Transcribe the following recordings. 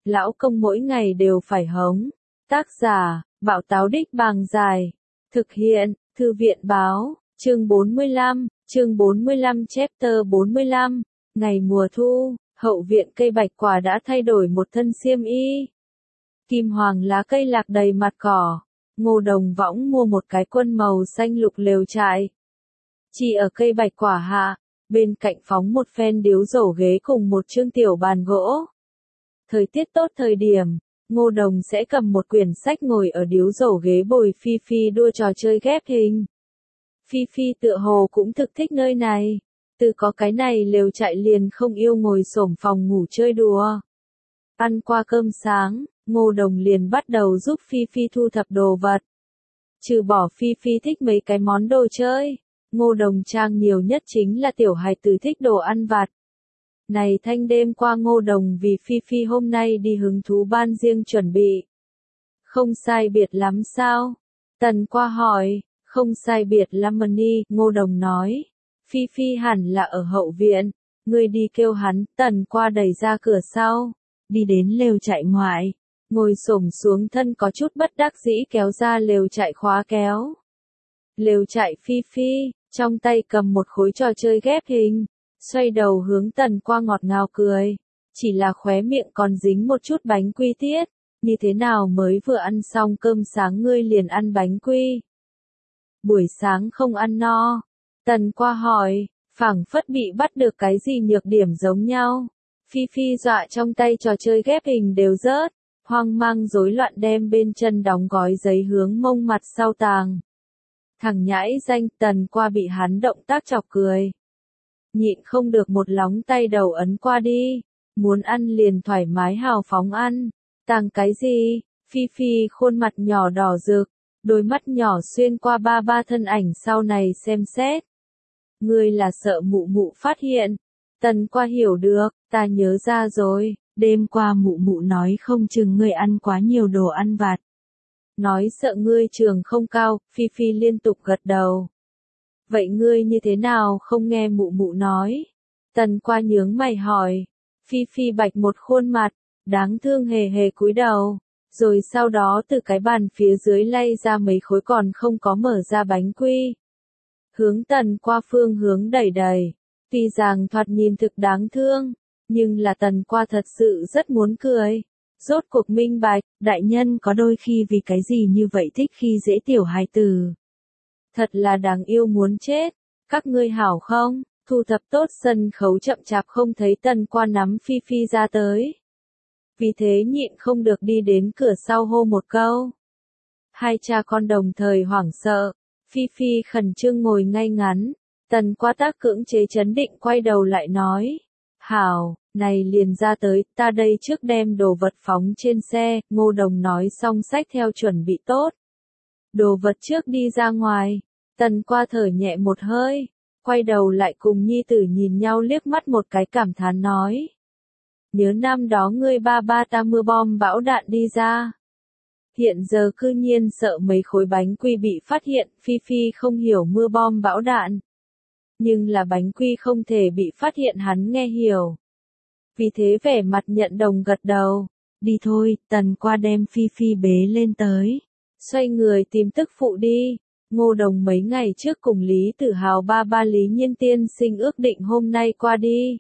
lão công mỗi ngày đều phải hống. Tác giả, Bảo Táo Đích Bàng Dài. Thực hiện, Thư viện Báo, chương 45, chapter 45. Ngày mùa thu, hậu viện cây bạch quả đã thay đổi một thân xiêm y. Kim hoàng lá cây lạc đầy mặt cỏ. Ngô Đồng võng mua một cái quân màu xanh lục lều trại. Chỉ ở cây bạch quả hạ, bên cạnh phóng một phen điếu rổ ghế cùng một chương tiểu bàn gỗ. Thời tiết tốt thời điểm, Ngô Đồng sẽ cầm một quyển sách ngồi ở điếu rổ ghế bồi Phi Phi đua trò chơi ghép hình. Phi Phi tựa hồ cũng thực thích nơi này, từ có cái này lều trại liền không yêu ngồi xổm phòng ngủ chơi đùa. Ăn qua cơm sáng, Ngô Đồng liền bắt đầu giúp Phi Phi thu thập đồ vật. Trừ bỏ Phi Phi thích mấy cái món đồ chơi, Ngô Đồng trang nhiều nhất chính là tiểu hài tử thích đồ ăn vặt. Này thanh đêm qua Ngô Đồng vì Phi Phi hôm nay đi hứng thú ban riêng chuẩn bị. Không sai biệt lắm sao? Tần qua hỏi, không sai biệt lắm Mani, Ngô Đồng nói. Phi Phi hẳn là ở hậu viện, ngươi đi kêu hắn. Tần qua đẩy ra cửa sau, đi đến lều trại ngoại, ngồi xổm xuống thân có chút bất đắc dĩ kéo ra lều trại khóa kéo. Lều trại Phi Phi, trong tay cầm một khối trò chơi ghép hình, xoay đầu hướng Tần qua ngọt ngào cười, chỉ là khóe miệng còn dính một chút bánh quy tiết, như thế nào mới vừa ăn xong cơm sáng ngươi liền ăn bánh quy. Buổi sáng không ăn no, Tần qua hỏi, phảng phất bị bắt được cái gì nhược điểm giống nhau. Phi Phi dọa trong tay trò chơi ghép hình đều rớt, hoang mang rối loạn đem bên chân đóng gói giấy hướng mông mặt sau tàng. Thằng nhãi danh. Tần qua bị hắn động tác chọc cười. Nhịn không được một lóng tay đầu ấn qua đi, muốn ăn liền thoải mái hào phóng ăn. Tàng cái gì? Phi Phi khuôn mặt nhỏ đỏ rực, đôi mắt nhỏ xuyên qua ba thân ảnh sau này xem xét. Ngươi là sợ mụ mụ phát hiện. Tần qua hiểu được, ta nhớ ra rồi, đêm qua mụ mụ nói không chừng ngươi ăn quá nhiều đồ ăn vặt. Nói sợ ngươi trường không cao. Phi Phi liên tục gật đầu. Vậy ngươi như thế nào không nghe mụ mụ nói? Tần qua nhướng mày hỏi. Phi Phi bạch một khuôn mặt, đáng thương hề hề cúi đầu, rồi sau đó từ cái bàn phía dưới lay ra mấy khối còn không có mở ra bánh quy. Hướng Tần qua phương hướng đẩy đẩy, tuy rằng thoạt nhìn thực đáng thương, nhưng là Tần qua thật sự rất muốn cười. Rốt cuộc minh bạch, đại nhân có đôi khi vì cái gì như vậy thích khi dễ tiểu hài tử. Thật là đáng yêu muốn chết. Các ngươi hảo không? Thu thập tốt sân khấu chậm chạp không thấy Tần qua nắm Phi Phi ra tới. Vì thế nhịn không được đi đến cửa sau hô một câu. Hai cha con đồng thời hoảng sợ. Phi Phi khẩn trương ngồi ngay ngắn. Tần qua tác cưỡng chế chấn định quay đầu lại nói. Hảo, này liền ra tới, ta đây trước đem đồ vật phóng trên xe. Ngô Đồng nói xong xách theo chuẩn bị tốt. Đồ vật trước đi ra ngoài. Tần qua thở nhẹ một hơi, quay đầu lại cùng nhi tử nhìn nhau liếc mắt một cái cảm thán nói. Nhớ năm đó ngươi ba ta mưa bom bão đạn đi ra. Hiện giờ cư nhiên sợ mấy khối bánh quy bị phát hiện. Phi Phi không hiểu mưa bom bão đạn. Nhưng là bánh quy không thể bị phát hiện hắn nghe hiểu. Vì thế vẻ mặt nhận đồng gật đầu. Đi thôi. Tần qua đem Phi Phi bế lên tới, xoay người tìm tức phụ đi. Ngô Đồng mấy ngày trước cùng Lý Tử Hào ba Lý Nhiên tiên sinh ước định hôm nay qua đi.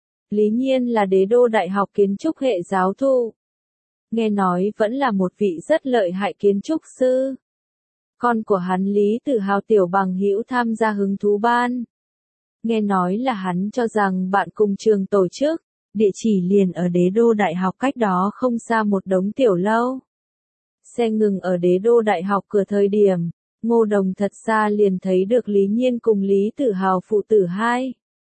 Lý Nhiên là đế đô đại học kiến trúc hệ giáo thụ. Nghe nói vẫn là một vị rất lợi hại kiến trúc sư. Con của hắn Lý Tử Hào tiểu bằng hữu tham gia hứng thú ban. Nghe nói là hắn cho rằng bạn cùng trường tổ chức, địa chỉ liền ở đế đô đại học cách đó không xa một đống tiểu lâu. Xe ngừng ở đế đô đại học cửa thời điểm, Ngô Đồng thật xa liền thấy được Lý Nhiên cùng Lý Tử Hào phụ tử hai.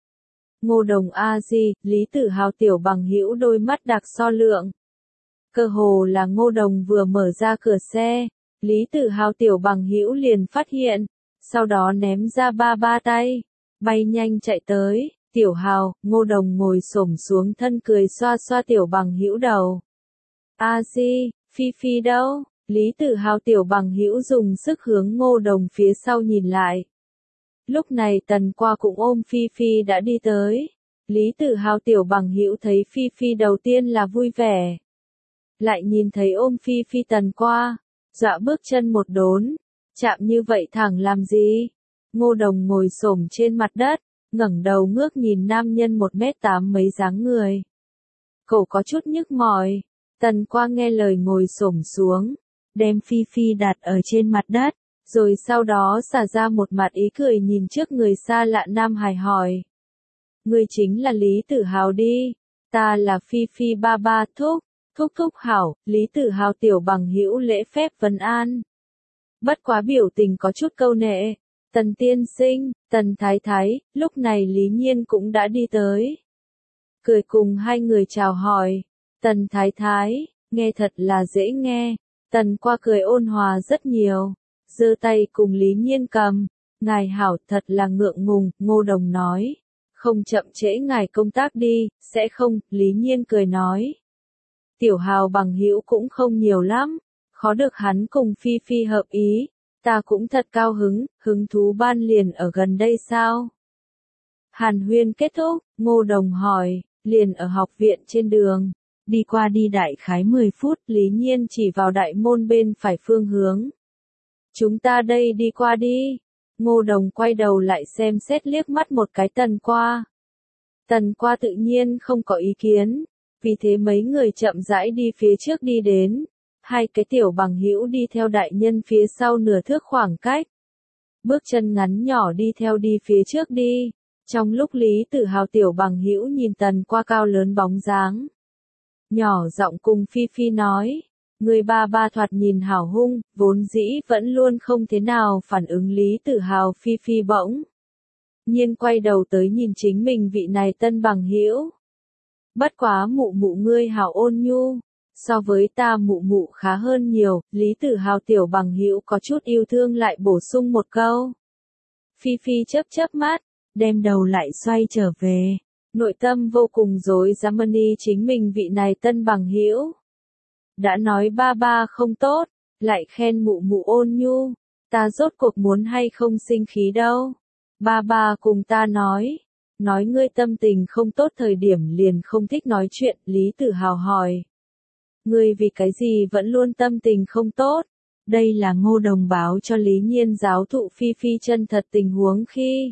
Ngô Đồng a di, Lý Tử Hào tiểu bằng hữu đôi mắt đặc so lượng. Cơ hồ là Ngô Đồng vừa mở ra cửa xe, Lý Tử Hào tiểu bằng hữu liền phát hiện, sau đó ném ra ba tay, bay nhanh chạy tới. Tiểu Hào. Ngô Đồng ngồi xổm xuống thân cười xoa xoa tiểu bằng hữu đầu. A di, Phi Phi đâu? Lý Tử Hào tiểu bằng hữu dùng sức hướng Ngô Đồng phía sau nhìn lại. Lúc này Tần qua cũng ôm Phi Phi đã đi tới. Lý Tử Hào tiểu bằng hữu thấy Phi Phi đầu tiên là vui vẻ. lại nhìn thấy ôm Phi Phi Tần qua, dọa bước chân một đốn, chạm như vậy thẳng làm gì? Ngô Đồng ngồi xổm trên mặt đất, ngẩng đầu ngước nhìn nam nhân 1m8 mấy dáng người. Cổ có chút nhức mỏi, Tần qua nghe lời ngồi xổm xuống, đem Phi Phi đặt ở trên mặt đất, rồi sau đó xả ra một mặt ý cười nhìn trước người xa lạ Nam Hải hỏi. Ngươi chính là Lý Tử Hào đi, ta là Phi Phi ba ba thúc, thúc hảo, Lý Tử Hào tiểu bằng hữu lễ phép vấn an. Bất quá biểu tình có chút câu nệ, Tần tiên sinh, Tần thái thái, lúc này Lý Nhiên cũng đã đi tới. Cười cùng hai người chào hỏi, Tần thái thái, nghe thật là dễ nghe, Tần qua cười ôn hòa rất nhiều, giơ tay cùng Lý Nhiên cầm, ngài hảo thật là ngượng ngùng, Ngô Đồng nói. Không chậm trễ ngài công tác đi, sẽ không, Lý Nhiên cười nói. Tiểu Hào bằng hữu cũng không nhiều lắm, khó được hắn cùng Phi Phi hợp ý, ta cũng thật cao hứng, hứng thú ban liền ở gần đây sao? Hàn huyên kết thúc, Ngô Đồng hỏi, liền ở học viện trên đường, đi qua đi đại khái 10 phút, Lý Nhiên chỉ vào đại môn bên phải phương hướng. Chúng ta đây đi qua đi. Ngô Đồng quay đầu lại xem xét liếc mắt một cái Tần qua. Tần qua tự nhiên không có ý kiến, vì thế mấy người chậm rãi đi phía trước đi đến, hai cái tiểu bằng hữu đi theo đại nhân phía sau nửa thước khoảng cách. Bước chân ngắn nhỏ đi theo đi phía trước đi, trong lúc Lý Tử Hào tiểu bằng hữu nhìn Tần qua cao lớn bóng dáng. Nhỏ giọng cùng Phi Phi nói. Người ba ba thoạt nhìn hào hung, vốn dĩ vẫn luôn không thế nào phản ứng Lý Tử Hào Phi Phi bỗng nhiên quay đầu tới nhìn chính mình vị này tân bằng hữu. Bất quá mụ mụ ngươi hào ôn nhu, so với ta mụ mụ khá hơn nhiều, Lý Tử Hào tiểu bằng hữu có chút yêu thương lại bổ sung một câu. Phi Phi chớp mắt, đem đầu lại xoay trở về, nội tâm vô cùng rối rắm chính mình vị này tân bằng hữu. Đã nói ba ba không tốt, lại khen mụ mụ ôn nhu, ta rốt cuộc muốn hay không sinh khí đâu. Ba ba cùng ta nói ngươi tâm tình không tốt thời điểm liền không thích nói chuyện, Lý Tử Hào hỏi. Ngươi vì cái gì vẫn luôn tâm tình không tốt? Đây là Ngô Đồng báo cho Lý Nhiên giáo thụ Phi Phi chân thật tình huống khi.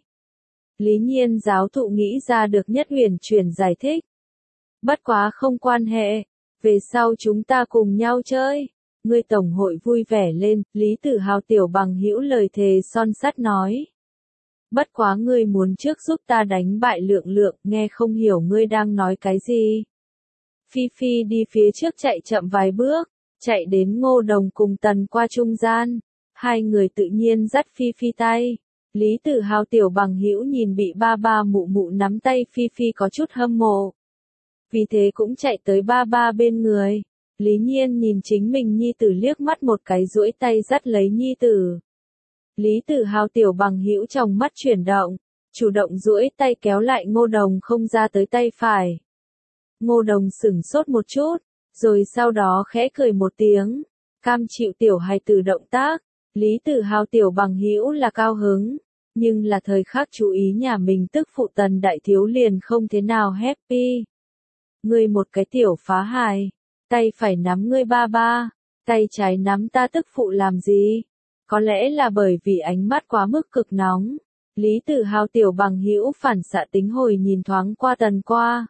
Lý Nhiên giáo thụ nghĩ ra được nhất huyền chuyển giải thích. Bất quá không quan hệ. Về sau chúng ta cùng nhau chơi. Ngươi tổng hội vui vẻ lên, Lý Tử Hào tiểu bằng hữu lời thề son sắt nói. Bất quá ngươi muốn trước giúp ta đánh bại Lượng Lượng, nghe không hiểu ngươi đang nói cái gì. Phi Phi đi phía trước chạy chậm vài bước, chạy đến Ngô Đồng cùng Tần qua trung gian. Hai người tự nhiên dắt Phi Phi tay. Lý Tử Hào tiểu bằng hữu nhìn bị ba ba mụ mụ nắm tay Phi Phi có chút hâm mộ. Vì thế cũng chạy tới ba ba bên người. Lý Nhiên nhìn chính mình nhi tử liếc mắt một cái duỗi tay dắt lấy nhi tử. Lý Tử Hào tiểu bằng hữu trong mắt chuyển động, chủ động duỗi tay kéo lại Ngô Đồng không ra tới tay phải. Ngô Đồng sửng sốt một chút, rồi sau đó khẽ cười một tiếng, cam chịu tiểu hài tử động tác. Lý Tử Hào tiểu bằng hữu là cao hứng, nhưng là thời khắc chú ý nhà mình tức phụ Tần đại thiếu liền không thế nào happy. Ngươi một cái tiểu phá hài, tay phải nắm ngươi ba ba, tay trái nắm ta tức phụ làm gì? Có lẽ là bởi vì ánh mắt quá mức cực nóng. Lý Tử Hào tiểu bằng hữu phản xạ tính hồi nhìn thoáng qua Tần qua.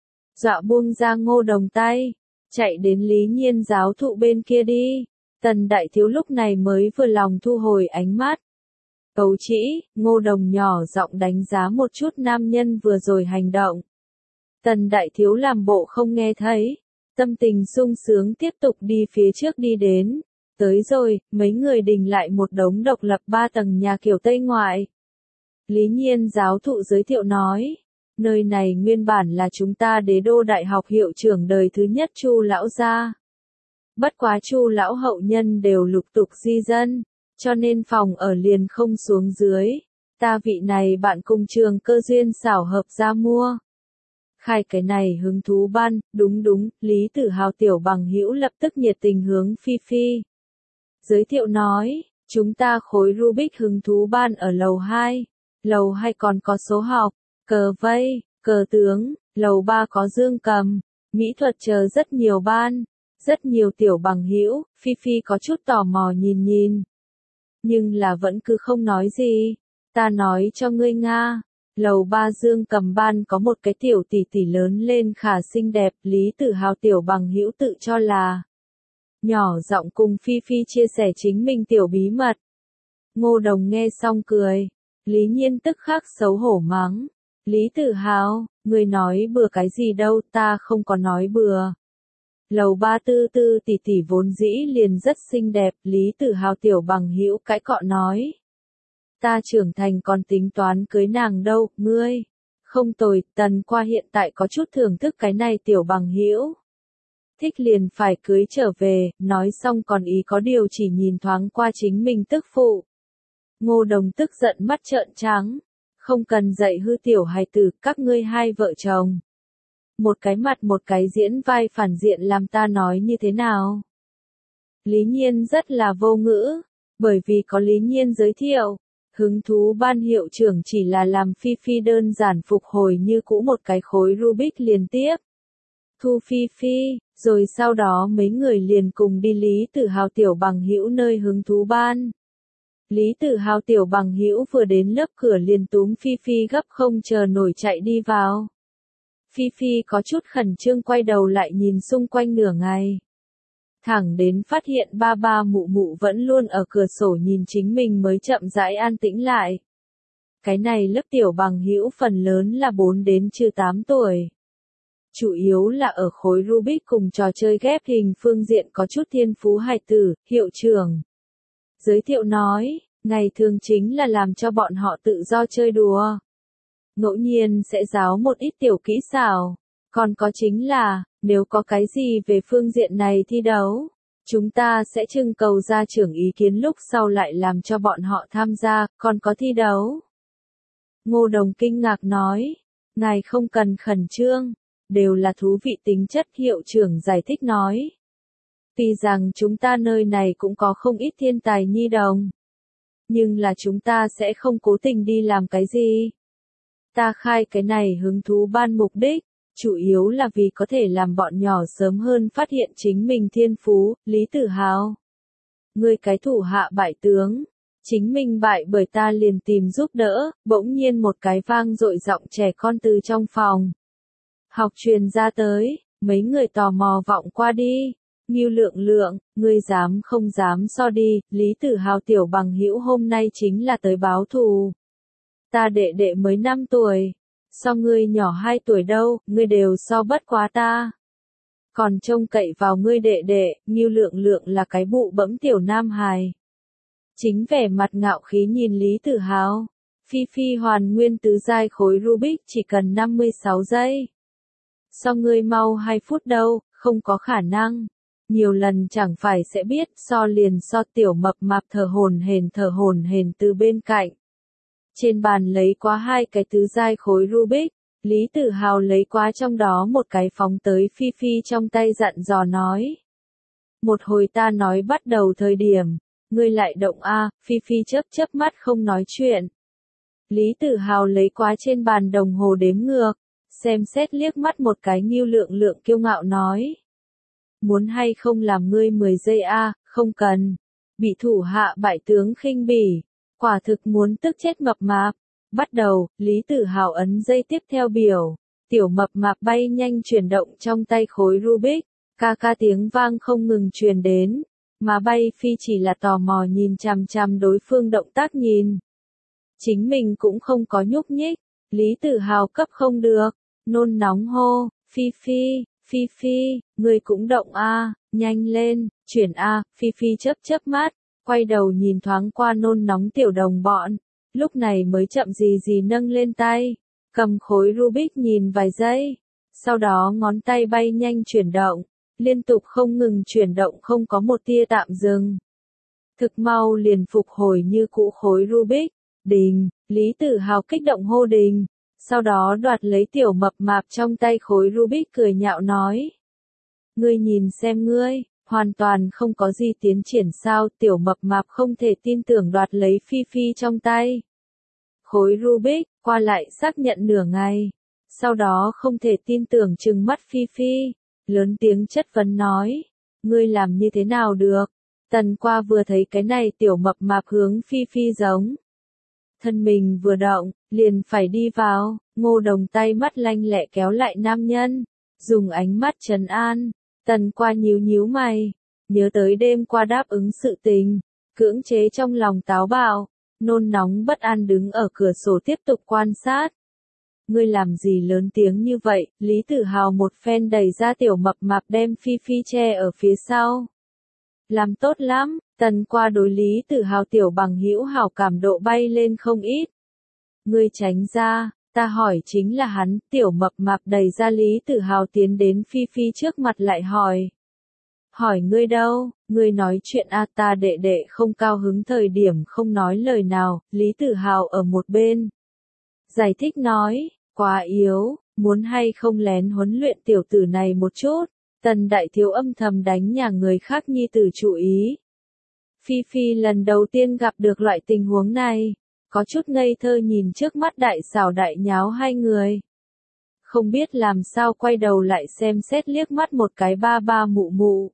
Dọa buông ra Ngô Đồng tay, chạy đến Lý Nhiên giáo thụ bên kia đi. Tần đại thiếu lúc này mới vừa lòng thu hồi ánh mắt. Cấu chỉ, Ngô Đồng nhỏ giọng đánh giá một chút nam nhân vừa rồi hành động. Tần đại thiếu làm bộ không nghe thấy, tâm tình sung sướng tiếp tục đi phía trước đi đến. Tới rồi, mấy người đình lại một đống độc lập 3 tầng nhà kiểu Tây ngoại. Lý Nhiên giáo thụ giới thiệu nói, nơi này nguyên bản là chúng ta Đế Đô Đại học hiệu trưởng đời thứ nhất Chu lão gia. Bất quá Chu lão hậu nhân đều lục tục di dân, cho nên phòng ở liền không xuống dưới. Ta vị này bạn cùng trường cơ duyên xảo hợp ra mua. Khai cái này hứng thú ban, đúng, Lý Tử Hào tiểu bằng hữu lập tức nhiệt tình hướng Phi Phi. Giới thiệu nói, chúng ta khối Rubik hứng thú ban ở lầu 2. Lầu 2 còn có số học, cờ vây, cờ tướng, lầu 3 có dương cầm, mỹ thuật chờ rất nhiều ban. Rất nhiều tiểu bằng hữu, Phi Phi có chút tò mò nhìn nhìn. Nhưng là vẫn cứ không nói gì. Ta nói cho ngươi Nga. Lầu ba Dương Cầm Ban có một cái tiểu tỷ tỷ lớn lên khá xinh đẹp, Lý Tử Hào tiểu bằng hữu tự cho là. Nhỏ giọng cùng Phi Phi chia sẻ chính mình tiểu bí mật. Ngô Đồng nghe xong cười. Lý Nhiên tức khắc xấu hổ mắng. Lý Tử Hào, ngươi nói bừa cái gì đâu, ta không có nói bừa. Lầu ba Tư Tư tỷ tỷ vốn dĩ liền rất xinh đẹp, Lý Tử Hào tiểu bằng hữu cãi cọ nói. Ta trưởng thành còn tính toán cưới nàng đâu, ngươi. Không tồi, Tần Qua hiện tại có chút thưởng thức cái này tiểu bằng hữu. Thích liền phải cưới trở về, nói xong còn ý có điều chỉ nhìn thoáng qua chính mình tức phụ. Ngô Đồng tức giận mắt trợn trắng. Không cần dạy hư tiểu hài tử, các ngươi hai vợ chồng. Một cái mặt một cái diễn vai phản diện làm ta nói như thế nào. Lý Nhiên rất là vô ngữ, bởi vì có Lý Nhiên giới thiệu. Hứng thú ban hiệu trưởng chỉ là làm Phi Phi đơn giản phục hồi như cũ một cái khối Rubik liên tiếp. Thu Phi Phi, rồi sau đó mấy người liền cùng đi Lý Tử Hào tiểu bằng hữu nơi hứng thú ban. Lý Tử Hào tiểu bằng hữu vừa đến lớp cửa liền túm Phi Phi gấp không chờ nổi chạy đi vào. Phi Phi có chút khẩn trương quay đầu lại nhìn xung quanh nửa ngày. Thẳng đến phát hiện ba ba mụ mụ vẫn luôn ở cửa sổ nhìn chính mình mới chậm rãi an tĩnh lại. Cái này lớp tiểu bằng hữu phần lớn là 4 đến 8 tuổi. Chủ yếu là ở khối Rubik cùng trò chơi ghép hình phương diện có chút thiên phú hài tử, hiệu trưởng. Giới thiệu nói, ngày thường chính là làm cho bọn họ tự do chơi đùa. Ngẫu nhiên sẽ giáo một ít tiểu kỹ xảo. Còn có chính là, nếu có cái gì về phương diện này thi đấu, chúng ta sẽ trưng cầu gia trưởng ý kiến lúc sau lại làm cho bọn họ tham gia, còn có thi đấu. Ngô Đồng kinh ngạc nói, ngài không cần khẩn trương, đều là thú vị tính chất, hiệu trưởng giải thích nói. Tuy rằng chúng ta nơi này cũng có không ít thiên tài nhi đồng, nhưng là chúng ta sẽ không cố tình đi làm cái gì. Ta khai cái này hứng thú ban mục đích, chủ yếu là vì có thể làm bọn nhỏ sớm hơn phát hiện chính mình thiên phú, Lý Tử Hào. Ngươi cái thủ hạ bại tướng, chính mình bại bởi ta liền tìm giúp đỡ, bỗng nhiên một cái vang dội giọng trẻ con từ trong phòng. Học truyền ra tới, mấy người tò mò vọng qua đi. Ngưu Lượng Lượng, ngươi dám không dám so đi, Lý Tử Hào tiểu bằng hữu hôm nay chính là tới báo thù. Ta đệ đệ mới 5 tuổi, so ngươi nhỏ 2 tuổi đâu, ngươi đều so bất quá ta. Còn trông cậy vào ngươi đệ đệ, Ngưu Lượng Lượng là cái bụ bẫm tiểu nam hài. Chính vẻ mặt ngạo khí nhìn Lý Tử Hào. Phi Phi hoàn nguyên tứ giai khối Rubik chỉ cần 56 giây. So ngươi mau 2 phút đâu, không có khả năng. Nhiều lần chẳng phải sẽ biết, so liền so tiểu mập mạp thở hổn hển từ bên cạnh. Trên bàn lấy qua 2 cái tứ giai khối Rubik, Lý Tử Hào lấy qua trong đó một cái phóng tới Phi Phi trong tay dặn dò nói. Một hồi ta nói bắt đầu thời điểm, ngươi lại động a, Phi Phi chớp mắt không nói chuyện. Lý Tử Hào lấy qua trên bàn đồng hồ đếm ngược, xem xét liếc mắt một cái Ngưu Lượng Lượng kiêu ngạo nói. Muốn hay không làm ngươi 10 giây a, không cần. Bị thủ hạ bại tướng khinh bỉ, quả thực muốn tức chết mập mạp. Bắt đầu, Lý Tử Hào ấn dây tiếp theo biểu, tiểu mập mạp bay nhanh chuyển động trong tay khối Rubik, ca ca tiếng vang không ngừng truyền đến, mà bay Phi chỉ là tò mò nhìn chằm chằm đối phương động tác nhìn. Chính mình cũng không có nhúc nhích, Lý Tử Hào cấp không được, nôn nóng hô, Phi Phi, Phi Phi, ngươi cũng động a, nhanh lên, chuyển a, Phi Phi chớp mắt, quay đầu nhìn thoáng qua nôn nóng tiểu đồng bọn, lúc này mới chậm gì nâng lên tay, cầm khối Rubik nhìn vài giây, sau đó ngón tay bay nhanh chuyển động, liên tục không ngừng chuyển động không có một tia tạm dừng. Thực mau liền phục hồi như cũ khối Rubik, đình, Lý Tử Hào kích động hô đình. Sau đó đoạt lấy tiểu mập mạp trong tay khối Rubik cười nhạo nói. Ngươi nhìn xem ngươi, hoàn toàn không có gì tiến triển sao, tiểu mập mạp không thể tin tưởng đoạt lấy Phi Phi trong tay. Khối Rubik, qua lại xác nhận nửa ngày. Sau đó không thể tin tưởng trừng mắt Phi Phi, lớn tiếng chất vấn nói. Ngươi làm như thế nào được? Tần qua vừa thấy cái này tiểu mập mạp hướng Phi Phi giống. Thân mình vừa động, liền phải đi vào, Ngô Đồng tay mắt lanh lẹ kéo lại nam nhân, dùng ánh mắt trấn an. Tần qua nhíu nhíu mày, nhớ tới đêm qua đáp ứng sự tình, cưỡng chế trong lòng táo bạo, nôn nóng bất an đứng ở cửa sổ tiếp tục quan sát. Ngươi làm gì lớn tiếng như vậy? Lý Tử Hào một phen đẩy ra tiểu mập mạp đem Phi Phi che ở phía sau. Làm tốt lắm, Tần qua đối Lý Tử Hào tiểu bằng hữu hảo cảm độ bay lên không ít. Ngươi tránh ra, ta hỏi chính là hắn, tiểu mập mạp đẩy ra Lý Tử Hào tiến đến Phi Phi trước mặt lại hỏi. Hỏi ngươi đâu, ngươi nói chuyện a ta đệ đệ không cao hứng thời điểm không nói lời nào, Lý Tử Hào ở một bên. Giải thích nói, quá yếu, muốn hay không lén huấn luyện tiểu tử này một chút. Tần đại thiếu âm thầm đánh nhà người khác nhi tử chú ý. Phi Phi lần đầu tiên gặp được loại tình huống này, có chút ngây thơ nhìn trước mắt đại xảo đại nháo hai người. Không biết làm sao quay đầu lại xem xét liếc mắt một cái ba ba mụ mụ.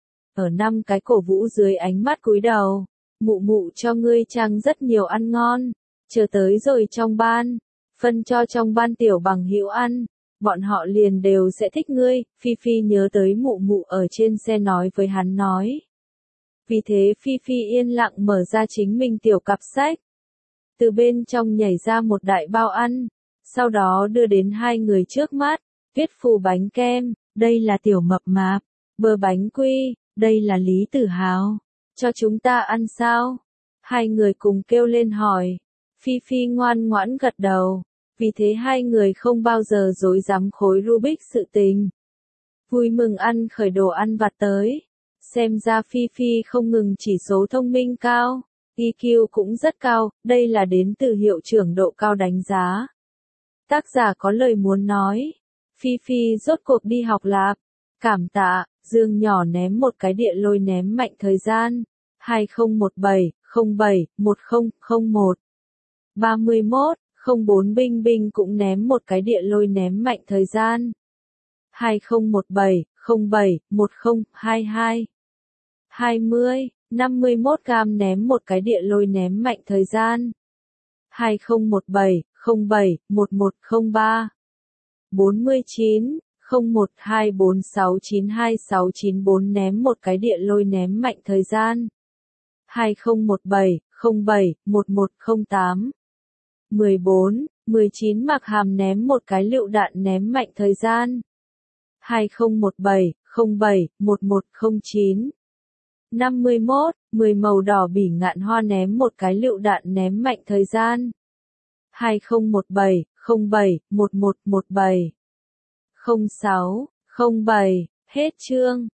Ở năm cái cổ vũ dưới ánh mắt cúi đầu, mụ mụ cho ngươi trang rất nhiều ăn ngon, chờ tới rồi trong ban, phân cho trong ban tiểu bằng hữu ăn. Bọn họ liền đều sẽ thích ngươi, Phi Phi nhớ tới mụ mụ ở trên xe nói với hắn nói. Vì thế Phi Phi yên lặng mở ra chính mình tiểu cặp sách. Từ bên trong nhảy ra một đại bao ăn, sau đó đưa đến hai người trước mắt, viết phù bánh kem, đây là tiểu mập mạp, bơ bánh quy, đây là Lý Tử Hào, cho chúng ta ăn sao? Hai người cùng kêu lên hỏi, Phi Phi ngoan ngoãn gật đầu. Vì thế hai người không bao giờ dối dám khối Rubik sự tình. Vui mừng ăn khởi đồ ăn vặt tới. Xem ra Phi Phi không ngừng chỉ số thông minh cao, EQ cũng rất cao, đây là đến từ hiệu trưởng độ cao đánh giá. Tác giả có lời muốn nói. Phi Phi rốt cuộc đi học lạp. Cảm tạ, Dương nhỏ ném một cái địa lôi ném mạnh thời gian. 2017, 07, 1001. 31. 04 Binh Binh cũng ném một cái địa lôi ném mạnh thời gian. 2017, 07, 1022. 20, 51 Cam ném một cái địa lôi ném mạnh thời gian. 2017, 07, 1103. 49, 0124692694 ném một cái địa lôi ném mạnh thời gian. 2017, 07, 1108. 14, 19 Mạc Hàm ném một cái lựu đạn ném mạnh thời gian. 2017, 07, 1109. 51, 10 Màu đỏ bỉ ngạn hoa ném một cái lựu đạn ném mạnh thời gian. 2017, 07, 1117. 06, 07, hết chương.